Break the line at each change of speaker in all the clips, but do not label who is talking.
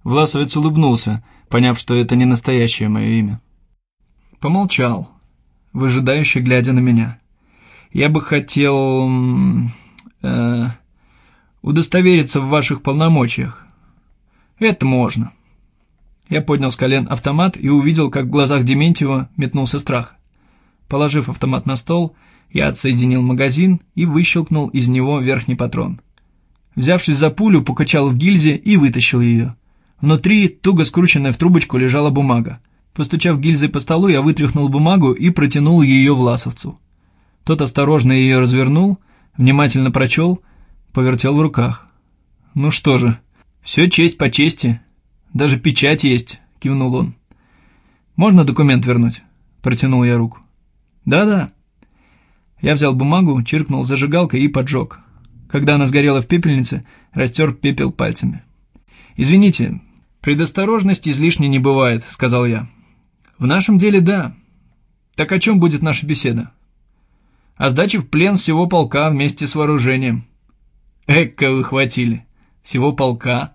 Власовец улыбнулся, поняв, что это не настоящее мое имя. Помолчал, выжидающе глядя на меня. «Я бы хотел... удостовериться в ваших полномочиях. Это можно». Я поднял с колен автомат и увидел, как в глазах Дементьева метнулся страх. Положив автомат на стол, я отсоединил магазин и выщелкнул из него верхний патрон. Взявшись за пулю, покачал в гильзе и вытащил ее. Внутри, туго скрученная в трубочку, лежала бумага. Постучав гильзой по столу, я вытряхнул бумагу и протянул ее Власовцу. Тот осторожно ее развернул, внимательно прочел, повертел в руках. «Ну что же, все честь по чести. Даже печать есть», — кивнул он. «Можно документ вернуть?» — протянул я руку. «Да-да». Я взял бумагу, чиркнул зажигалкой и поджег. Когда она сгорела в пепельнице, растер пепел пальцами. «Извините, предосторожности излишне не бывает», — сказал я. «В нашем деле да. Так о чем будет наша беседа?» «О сдаче в плен всего полка вместе с вооружением». «Эка вы хватили. Всего полка?»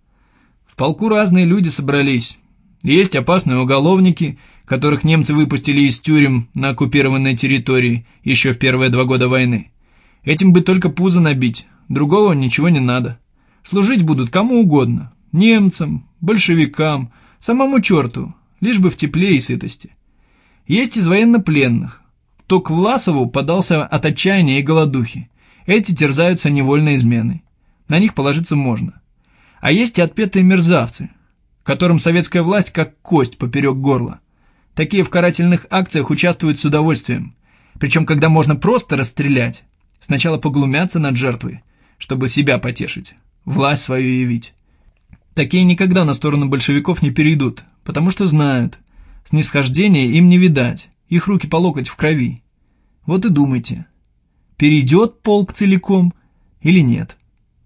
«В полку разные люди собрались. Есть опасные уголовники, которых немцы выпустили из тюрем на оккупированной территории еще в первые 2 года войны. Этим бы только пузо набить, другого ничего не надо. Служить будут кому угодно, немцам, большевикам, самому черту, лишь бы в тепле и сытости. Есть из военнопленных, кто к Власову подался от отчаяния и голодухи. Эти терзаются невольной изменой. На них положиться можно. А есть и отпетые мерзавцы, которым советская власть как кость поперек горла. Такие в карательных акциях участвуют с удовольствием. Причем, когда можно просто расстрелять, сначала поглумятся над жертвой, чтобы себя потешить, власть свою явить. Такие никогда на сторону большевиков не перейдут, потому что знают, снисхождения им не видать, их руки по локоть в крови. Вот и думайте, перейдет полк целиком или нет.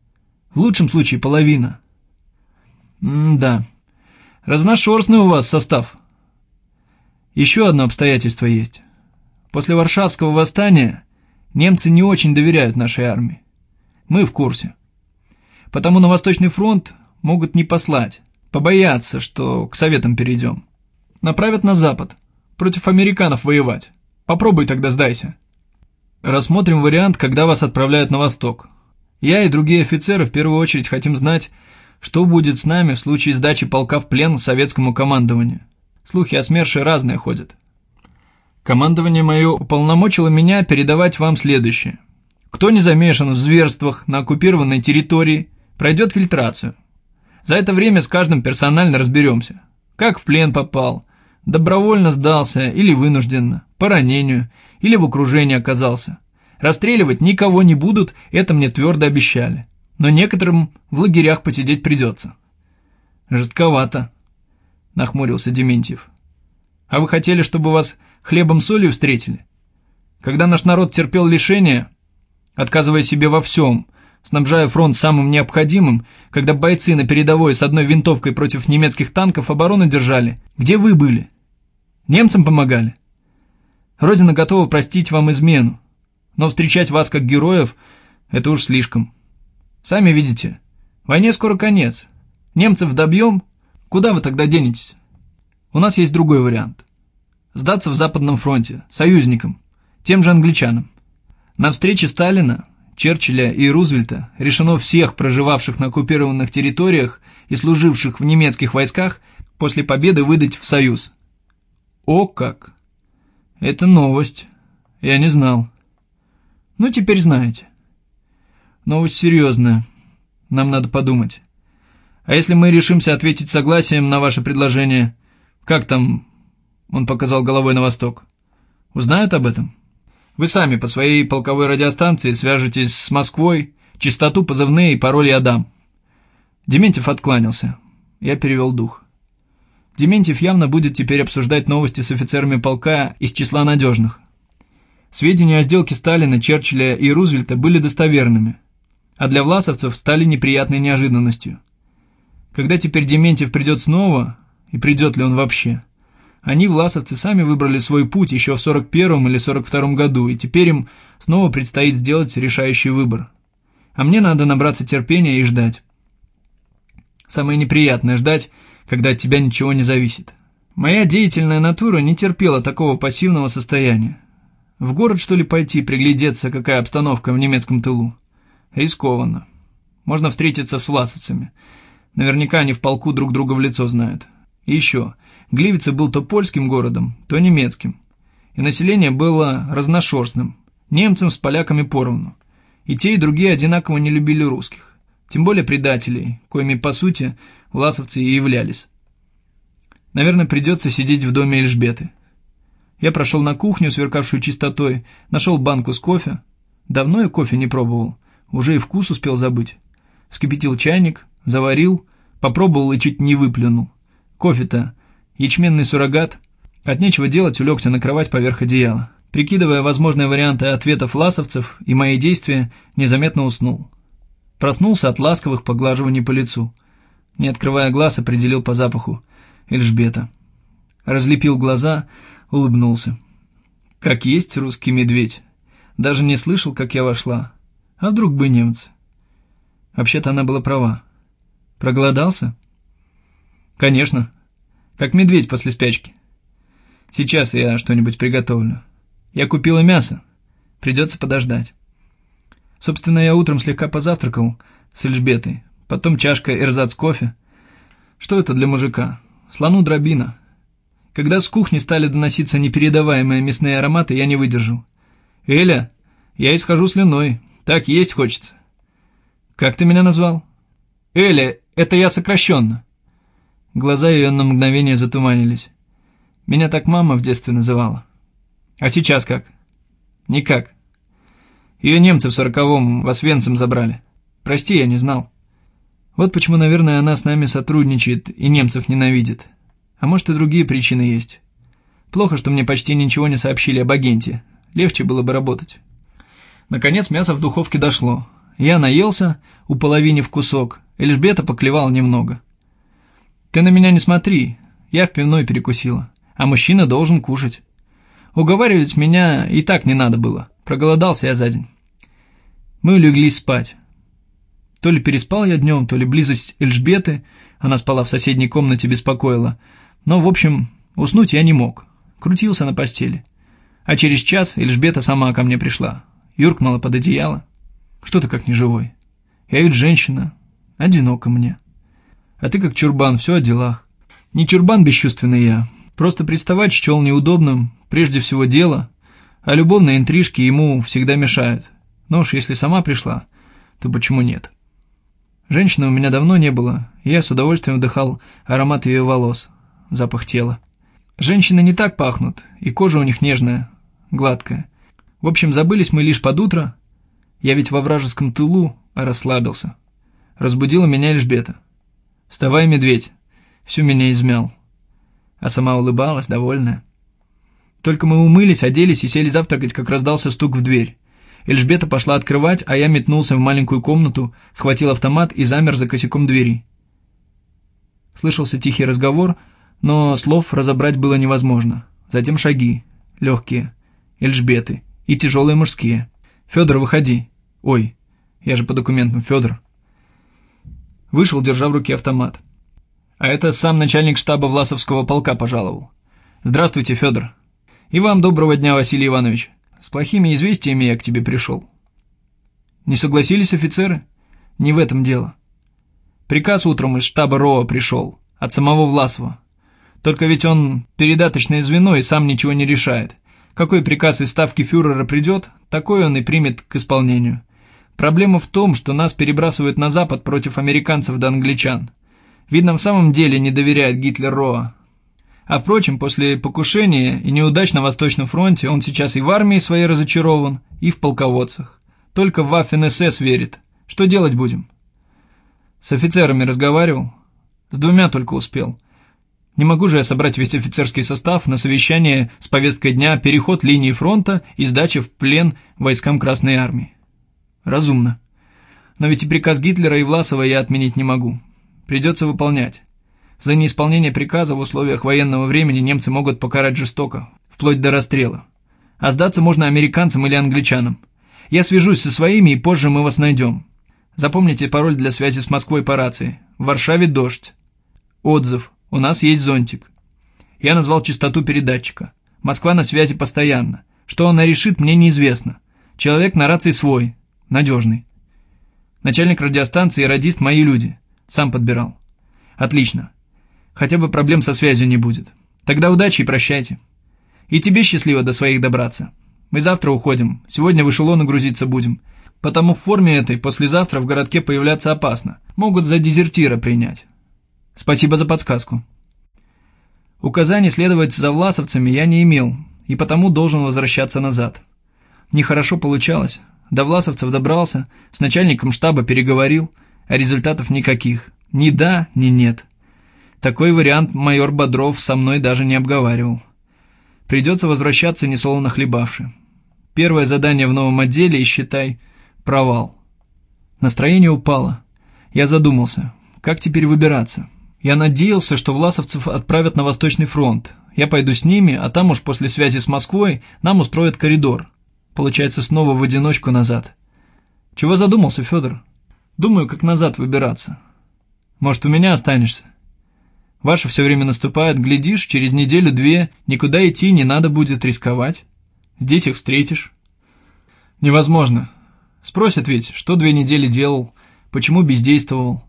В лучшем случае половина. Да, разношерстный у вас состав. Еще одно обстоятельство есть. После Варшавского восстания немцы не очень доверяют нашей армии. Мы в курсе. Потому на Восточный фронт могут не послать, побояться, что к Советам перейдем. Направят на Запад, против американцев воевать. Попробуй тогда сдайся. Рассмотрим вариант, когда вас отправляют на Восток. Я и другие офицеры в первую очередь хотим знать, что будет с нами в случае сдачи полка в плен советскому командованию. Слухи о СМЕРШе разные ходят. Командование мое уполномочило меня передавать вам следующее. Кто не замешан в зверствах на оккупированной территории, пройдет фильтрацию. За это время с каждым персонально разберемся. Как в плен попал, добровольно сдался или вынужденно, по ранению, или в окружении оказался. Расстреливать никого не будут, это мне твердо обещали. Но некоторым в лагерях посидеть придется. Жестковато, нахмурился Дементьев. А вы хотели, чтобы вас хлебом-солью встретили? Когда наш народ терпел лишения, отказывая себе во всем, снабжая фронт самым необходимым, когда бойцы на передовой с одной винтовкой против немецких танков оборону держали, где вы были? Немцам помогали? Родина готова простить вам измену, но встречать вас как героев – это уж слишком. Сами видите, войне скоро конец. Немцев добьем, куда вы тогда денетесь? У нас есть другой вариант. Сдаться в Западном фронте, союзникам, тем же англичанам. На встрече Сталина, Черчилля и Рузвельта решено всех проживавших на оккупированных территориях и служивших в немецких войсках после победы выдать в Союз. О как! Это новость. Я не знал. Ну, теперь знаете. Новость серьезная. Нам надо подумать. А если мы решимся ответить согласием на ваше предложение, как там, он показал головой на восток, узнают об этом? Вы сами по своей полковой радиостанции свяжетесь с Москвой, частоту, позывные и пароль я дам. Дементьев откланялся. Я перевел дух. Дементьев явно будет теперь обсуждать новости с офицерами полка из числа надежных. Сведения о сделке Сталина, Черчилля и Рузвельта были достоверными, а для власовцев стали неприятной неожиданностью. Когда теперь Дементьев придет снова, и придет ли он вообще, они, власовцы, сами выбрали свой путь еще в 41-м или 42-м году, и теперь им снова предстоит сделать решающий выбор. А мне надо набраться терпения и ждать. Самое неприятное — ждать, когда от тебя ничего не зависит. Моя деятельная натура не терпела такого пассивного состояния. В город, что ли, пойти, приглядеться, какая обстановка в немецком тылу? Рискованно. Можно встретиться с власовцами. Наверняка они в полку друг друга в лицо знают. И еще, Гливице был то польским городом, то немецким. И население было разношерстным, немцам с поляками поровну. И те, и другие одинаково не любили русских. Тем более предателей, коими, по сути, власовцы и являлись. Наверное, придется сидеть в доме Эльжбеты. Я прошел на кухню, сверкавшую чистотой, нашел банку с кофе. Давно я кофе не пробовал, уже и вкус успел забыть. Вскипятил чайник, заварил, попробовал и чуть не выплюнул. Кофе-то ячменный суррогат. От нечего делать улегся на кровать поверх одеяла. Прикидывая возможные варианты ответов власовцев и мои действия, незаметно уснул. Проснулся от ласковых поглаживаний по лицу. Не открывая глаз, определил по запаху: Эльжбета. Разлепил глаза, улыбнулся. Как есть русский медведь. Даже не слышал, как я вошла. А вдруг бы немцы? Вообще-то она была права. Проголодался? Конечно. Как медведь после спячки. Сейчас я что-нибудь приготовлю. Я купила мясо. Придется подождать. Собственно, я утром слегка позавтракал с Эльжбетой. Потом чашка эрзац кофе. Что это для мужика? Слону дробина. Когда с кухни стали доноситься непередаваемые мясные ароматы, я не выдержал. «Эля, я исхожу слюной. Так есть хочется». «Как ты меня назвал?» «Эля, это я сокращенно». Глаза ее на мгновение затуманились. Меня так мама в детстве называла. А сейчас как? Никак. Ее немцы в 40-м в Освенцим забрали. Прости, я не знал. Вот почему, наверное, она с нами сотрудничает и немцев ненавидит. А может, и другие причины есть. Плохо, что мне почти ничего не сообщили об агенте. Легче было бы работать. Наконец мясо в духовке дошло. Я наелся, уполовинив кусок. Эльжбета поклевала немного. «Ты на меня не смотри. Я в пивной перекусила. А мужчина должен кушать. Уговаривать меня и так не надо было. Проголодался я за день». Мы улеглись спать. То ли переспал я днем, то ли близость Эльжбеты, она спала в соседней комнате, беспокоила. Но, в общем, уснуть я не мог. Крутился на постели. А через час Эльжбета сама ко мне пришла. Юркнула под одеяло. Что ты как неживой? Я ведь женщина. Одиноко мне. А ты как чурбан, все о делах. Не чурбан бесчувственный я. Просто приставать счел неудобным, прежде всего дело, а любовные интрижки ему всегда мешают. Но уж если сама пришла, то почему нет? Женщины у меня давно не было, и я с удовольствием вдыхал аромат ее волос, запах тела. Женщины не так пахнут, и кожа у них нежная, гладкая. В общем, забылись мы лишь под утро. Я ведь во вражеском тылу, а расслабился. Разбудила меня Эльжбета. «Вставай, медведь!» Всю меня измял. А сама улыбалась, довольная. Только мы умылись, оделись и сели завтракать, как раздался стук в дверь. Эльжбета пошла открывать, а я метнулся в маленькую комнату, схватил автомат и замер за косяком двери. Слышался тихий разговор, но слов разобрать было невозможно. Затем шаги, легкие, Эльжбеты и тяжелые мужские. «Федор, выходи!» «Ой, я же по документам Федор». Вышел, держа в руке автомат. А это сам начальник штаба Власовского полка пожаловал. «Здравствуйте, Федор». «И вам доброго дня, Василий Иванович. С плохими известиями я к тебе пришел». «Не согласились офицеры?» «Не в этом дело. Приказ утром из штаба РОА пришел, от самого Власова. Только ведь он передаточное звено и сам ничего не решает. Какой приказ из ставки фюрера придет, такой он и примет к исполнению. Проблема в том, что нас перебрасывают на запад против американцев да англичан. Видно, в самом деле не доверяет Гитлер РОА. А впрочем, после покушения и неудач на Восточном фронте он сейчас и в армии своей разочарован, и в полководцах. Только в Waffen-СС верит. Что делать будем?» «С офицерами разговаривал. С 2 только успел. Не могу же я собрать весь офицерский состав на совещание с повесткой дня переход линии фронта и сдача в плен войскам Красной Армии. Разумно. Но ведь и приказ Гитлера и Власова я отменить не могу. Придется выполнять. За неисполнение приказа в условиях военного времени немцы могут покарать жестоко, вплоть до расстрела. А сдаться можно американцам или англичанам. Я свяжусь со своими, и позже мы вас найдем. Запомните пароль для связи с Москвой по рации. В Варшаве дождь. Отзыв. У нас есть зонтик. Я назвал частоту передатчика. Москва на связи постоянно. Что она решит, мне неизвестно. Человек на рации свой. Надежный. Начальник радиостанции и радист мои люди. Сам подбирал. Отлично. Хотя бы проблем со связью не будет. Тогда удачи и прощайте. И тебе счастливо до своих добраться. Мы завтра уходим. Сегодня в эшелоны грузиться будем. Потому в форме этой послезавтра в городке появляться опасно. Могут за дезертира принять. Спасибо за подсказку. Указаний следовать за власовцами я не имел, и потому должен возвращаться назад. Нехорошо получалось. До власовцев добрался, с начальником штаба переговорил, а результатов никаких. Ни да, ни нет. Такой вариант майор Бодров со мной даже не обговаривал. Придется возвращаться, несолоно хлебавши. Первое задание в новом отделе и, считай, провал. Настроение упало. Я задумался, как теперь выбираться. Я надеялся, что власовцев отправят на Восточный фронт. Я пойду с ними, а там уж после связи с Москвой нам устроят коридор. Получается, снова в одиночку назад. Чего задумался, Федор? Думаю, как назад выбираться. Может, у меня останешься? Ваша все время наступает, глядишь, через неделю-две никуда идти не надо будет рисковать. Здесь их встретишь. Невозможно. Спросят ведь, что 2 недели делал, почему бездействовал.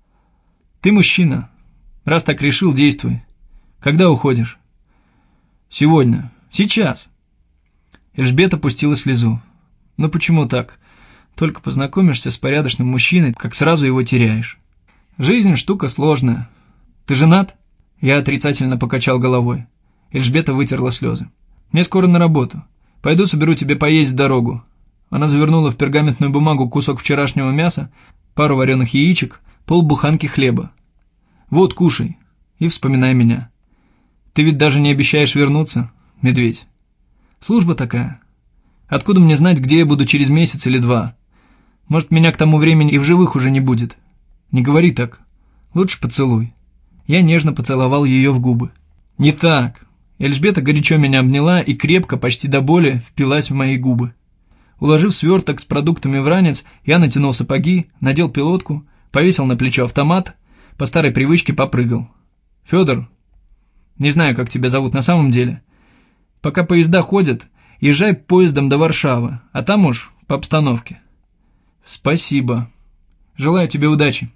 Ты мужчина. Раз так решил, действуй. Когда уходишь? Сегодня. Сейчас. Эльжбета пустила слезу. Ну почему так? Только познакомишься с порядочным мужчиной, как сразу его теряешь. Жизнь штука сложная. Ты женат? Я отрицательно покачал головой. Эльжбета вытерла слезы. Мне скоро на работу. Пойду соберу тебе поесть в дорогу. Она завернула в пергаментную бумагу кусок вчерашнего мяса, пару вареных яичек, полбуханки хлеба. Вот, кушай и вспоминай меня. Ты ведь даже не обещаешь вернуться, медведь. Служба такая. Откуда мне знать, где я буду через месяц или 2? Может, меня к тому времени и в живых уже не будет. Не говори так. Лучше поцелуй. Я нежно поцеловал ее в губы. Не так. Эльжбета горячо меня обняла и крепко, почти до боли, впилась в мои губы. Уложив сверток с продуктами в ранец, я натянул сапоги, надел пилотку, повесил на плечо автомат, по старой привычке попрыгал. Федор, не знаю, как тебя зовут на самом деле, пока поезда ходят, езжай поездом до Варшавы, а там уж по обстановке. Спасибо. Желаю тебе удачи.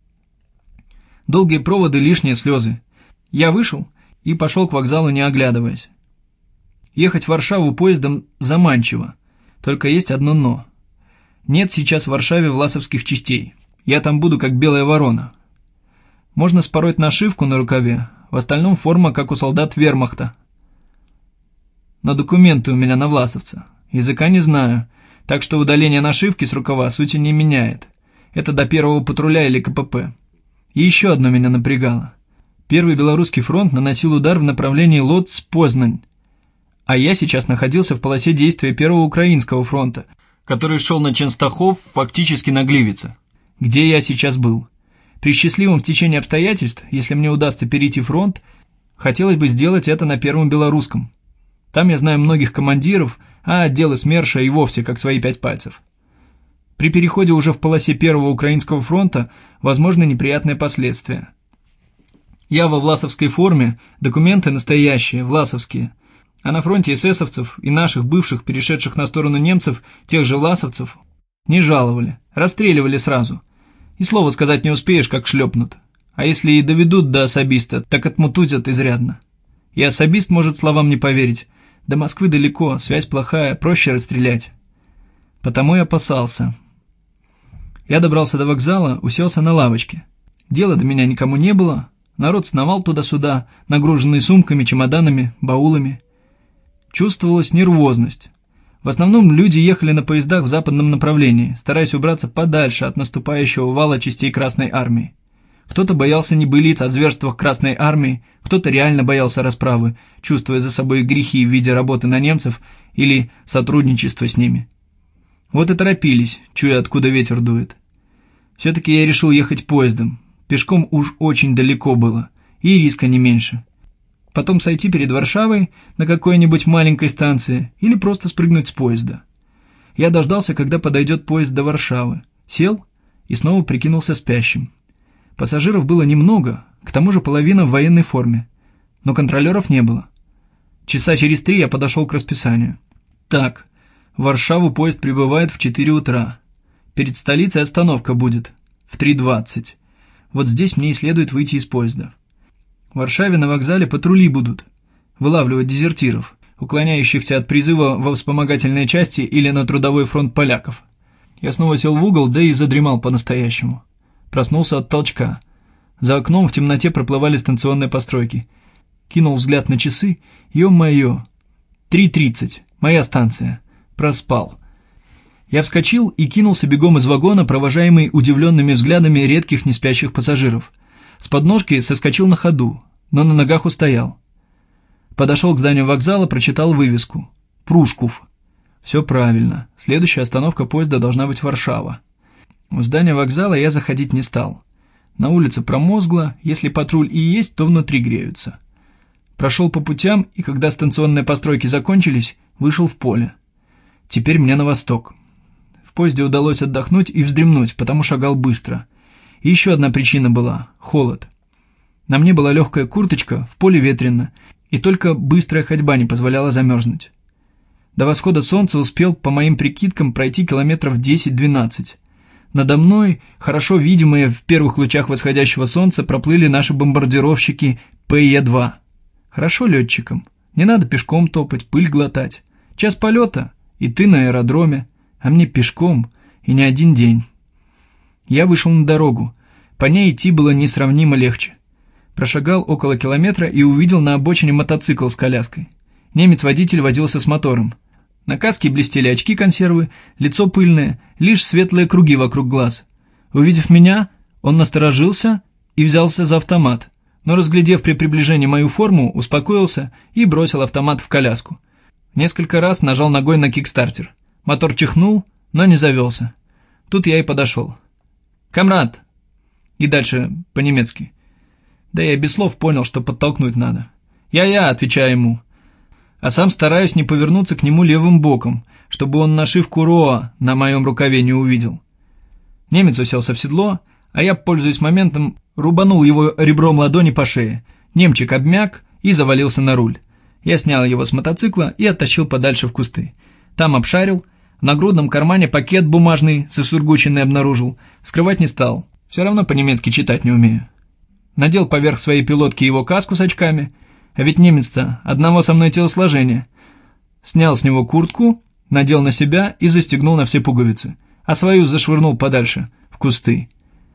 Долгие проводы, лишние слезы. Я вышел и пошел к вокзалу, не оглядываясь. Ехать в Варшаву поездом заманчиво, только есть одно «но». Нет сейчас в Варшаве власовских частей. Я там буду как белая ворона. Можно спороть нашивку на рукаве, в остальном форма, как у солдат вермахта. Но документы у меня на власовца. Языка не знаю, так что удаление нашивки с рукава сути не меняет. Это до первого патруля или КПП. И еще одно меня напрягало. Первый Белорусский фронт наносил удар в направлении Лодзь-Познань. А я сейчас находился в полосе действия Первого Украинского фронта, который шел на Ченстахов, фактически на Гливице. Где я сейчас был? При счастливом течении обстоятельств, если мне удастся перейти фронт, хотелось бы сделать это на Первом Белорусском. Там я знаю многих командиров, а отделы СМЕРШа и вовсе как свои 5 пальцев. При переходе уже в полосе Первого Украинского фронта возможны неприятные последствия. Я во власовской форме, документы настоящие, власовские. А на фронте эсэсовцев и наших бывших, перешедших на сторону немцев, тех же власовцев, не жаловали, расстреливали сразу. И слова сказать не успеешь, как шлепнут. А если и доведут до особиста, так отмутузят изрядно. И особист может словам не поверить. До Москвы далеко, связь плохая, проще расстрелять. Потому и опасался. Я добрался до вокзала, уселся на лавочке. Дела до меня никому не было. Народ сновал туда-сюда, нагруженный сумками, чемоданами, баулами. Чувствовалась нервозность. В основном люди ехали на поездах в западном направлении, стараясь убраться подальше от наступающего вала частей Красной Армии. Кто-то боялся небылиц о зверствах Красной Армии, кто-то реально боялся расправы, чувствуя за собой грехи в виде работы на немцев или сотрудничества с ними. Вот и торопились, чуя, откуда ветер дует. Все-таки я решил ехать поездом. Пешком уж очень далеко было, и риска не меньше. Потом сойти перед Варшавой на какой-нибудь маленькой станции или просто спрыгнуть с поезда. Я дождался, когда подойдет поезд до Варшавы, сел и снова прикинулся спящим. Пассажиров было немного, к тому же половина в военной форме, но контролеров не было. Часа через 3 я подошел к расписанию. Так, в Варшаву поезд прибывает в 4 утра. Перед столицей остановка будет в 3:20. Вот здесь мне и следует выйти из поезда. В Варшаве на вокзале патрули будут вылавливать дезертиров, уклоняющихся от призыва во вспомогательные части или на трудовой фронт поляков. Я снова сел в угол, да и задремал по-настоящему. Проснулся от толчка. За окном в темноте проплывали станционные постройки. Кинул взгляд на часы. Ё-моё! 3:30. Моя станция. Проспал. Я вскочил и кинулся бегом из вагона, провожаемый удивленными взглядами редких неспящих пассажиров. С подножки соскочил на ходу, но на ногах устоял. Подошел к зданию вокзала, прочитал вывеску. Прушков. Все правильно. Следующая остановка поезда должна быть Варшава. В здание вокзала я заходить не стал. На улице промозгло, если патруль и есть, то внутри греются. Прошел по путям, и когда станционные постройки закончились, вышел в поле. Теперь мне на восток. В поезде удалось отдохнуть и вздремнуть, потому шагал быстро. И еще одна причина была – холод. На мне была легкая курточка, в поле ветрено, и только быстрая ходьба не позволяла замерзнуть. До восхода солнца успел, по моим прикидкам, пройти километров 10-12. Надо мной, хорошо видимые в первых лучах восходящего солнца, проплыли наши бомбардировщики ПЕ-2. Хорошо летчикам. Не надо пешком топать, пыль глотать. Час полета, и ты на аэродроме, а мне пешком, и не один день. Я вышел на дорогу. По ней идти было несравнимо легче. Прошагал около километра и увидел на обочине мотоцикл с коляской. Немец-водитель возился с мотором. На каске блестели очки-консервы, лицо пыльное, лишь светлые круги вокруг глаз. Увидев меня, он насторожился и взялся за автомат, но, разглядев при приближении мою форму, успокоился и бросил автомат в коляску. Несколько раз нажал ногой на кикстартер. Мотор чихнул, но не завелся. Тут я и подошел. «Камрад!» И дальше по-немецки. Да я без слов понял, что подтолкнуть надо. «Я-я!» — отвечаю ему. А сам стараюсь не повернуться к нему левым боком, чтобы он нашивку РОА на моем рукаве не увидел. Немец уселся в седло, а я, пользуясь моментом, рубанул его ребром ладони по шее. Немчик обмяк и завалился на руль. Я снял его с мотоцикла и оттащил подальше в кусты. Там обшарил, в нагрудном кармане пакет бумажный со сургучиной обнаружил. Скрывать не стал, все равно по-немецки читать не умею. Надел поверх своей пилотки его каску с очками, а ведь немец-то одного со мной телосложения. Снял с него куртку, надел на себя и застегнул на все пуговицы, а свою зашвырнул подальше, в кусты.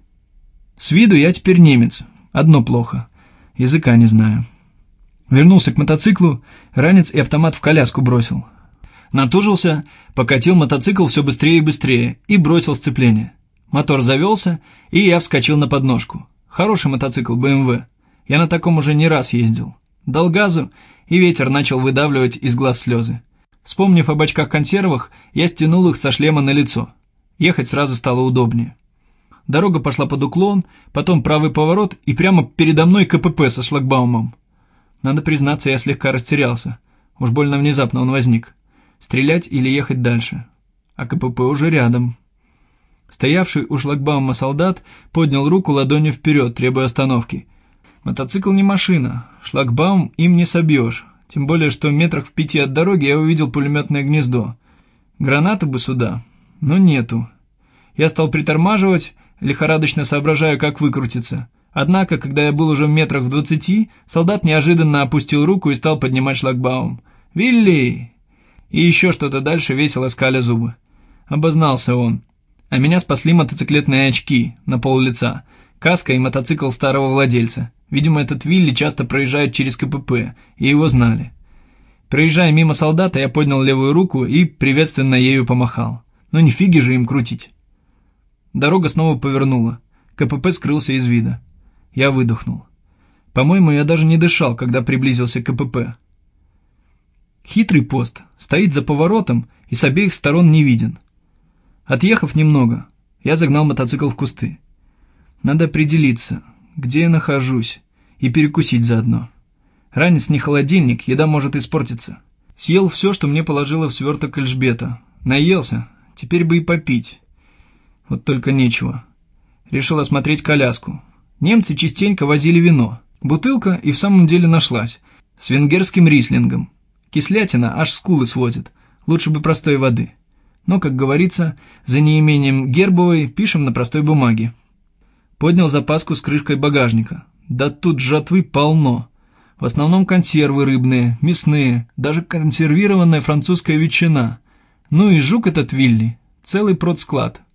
С виду я теперь немец, одно плохо, языка не знаю. Вернулся к мотоциклу, ранец и автомат в коляску бросил. Натужился, покатил мотоцикл все быстрее и быстрее и бросил сцепление. Мотор завелся, и я вскочил на подножку. Хороший мотоцикл BMW, я на таком уже не раз ездил. Дал газу, и ветер начал выдавливать из глаз слезы. Вспомнив об очках-консервах, я стянул их со шлема на лицо. Ехать сразу стало удобнее. Дорога пошла под уклон, потом правый поворот, и прямо передо мной КПП со шлагбаумом. Надо признаться, я слегка растерялся. Уж больно внезапно он возник. Стрелять или ехать дальше? А КПП уже рядом. Стоявший у шлагбаума солдат поднял руку ладонью вперед, требуя остановки. Мотоцикл не машина, шлагбаум им не собьешь, тем более, что метрах в 5 от дороги я увидел пулеметное гнездо. Гранаты бы сюда, но нету. Я стал притормаживать, лихорадочно соображая, как выкрутиться. Однако, когда я был уже в метрах в 20, солдат неожиданно опустил руку и стал поднимать шлагбаум. «Вилли!» И еще что-то дальше, весело скаля зубы. Обознался он. А меня спасли мотоциклетные очки на пол-лица, каска и мотоцикл старого владельца. Видимо, этот Вилли часто проезжает через КПП, и его знали. Проезжая мимо солдата, я поднял левую руку и приветственно ею помахал. Но не фиги же им крутить. Дорога снова повернула. КПП скрылся из вида. Я выдохнул. По-моему, я даже не дышал, когда приблизился к КПП. Хитрый пост, стоит за поворотом и с обеих сторон не виден. Отъехав немного, я загнал мотоцикл в кусты. Надо определиться, где я нахожусь, и перекусить заодно. Ранец не холодильник, еда может испортиться. Съел все, что мне положила в сверток Эльжбета. Наелся, теперь бы и попить. Вот только нечего. Решил осмотреть коляску. Немцы частенько возили вино. Бутылка и в самом деле нашлась. С венгерским рислингом. Кислятина аж скулы сводит. Лучше бы простой воды. Но, как говорится, за неимением гербовой пишем на простой бумаге. Поднял запаску с крышкой багажника. Да тут жратвы полно. В основном консервы рыбные, мясные, даже консервированная французская ветчина. Ну и жук этот Вилли. Целый продсклад.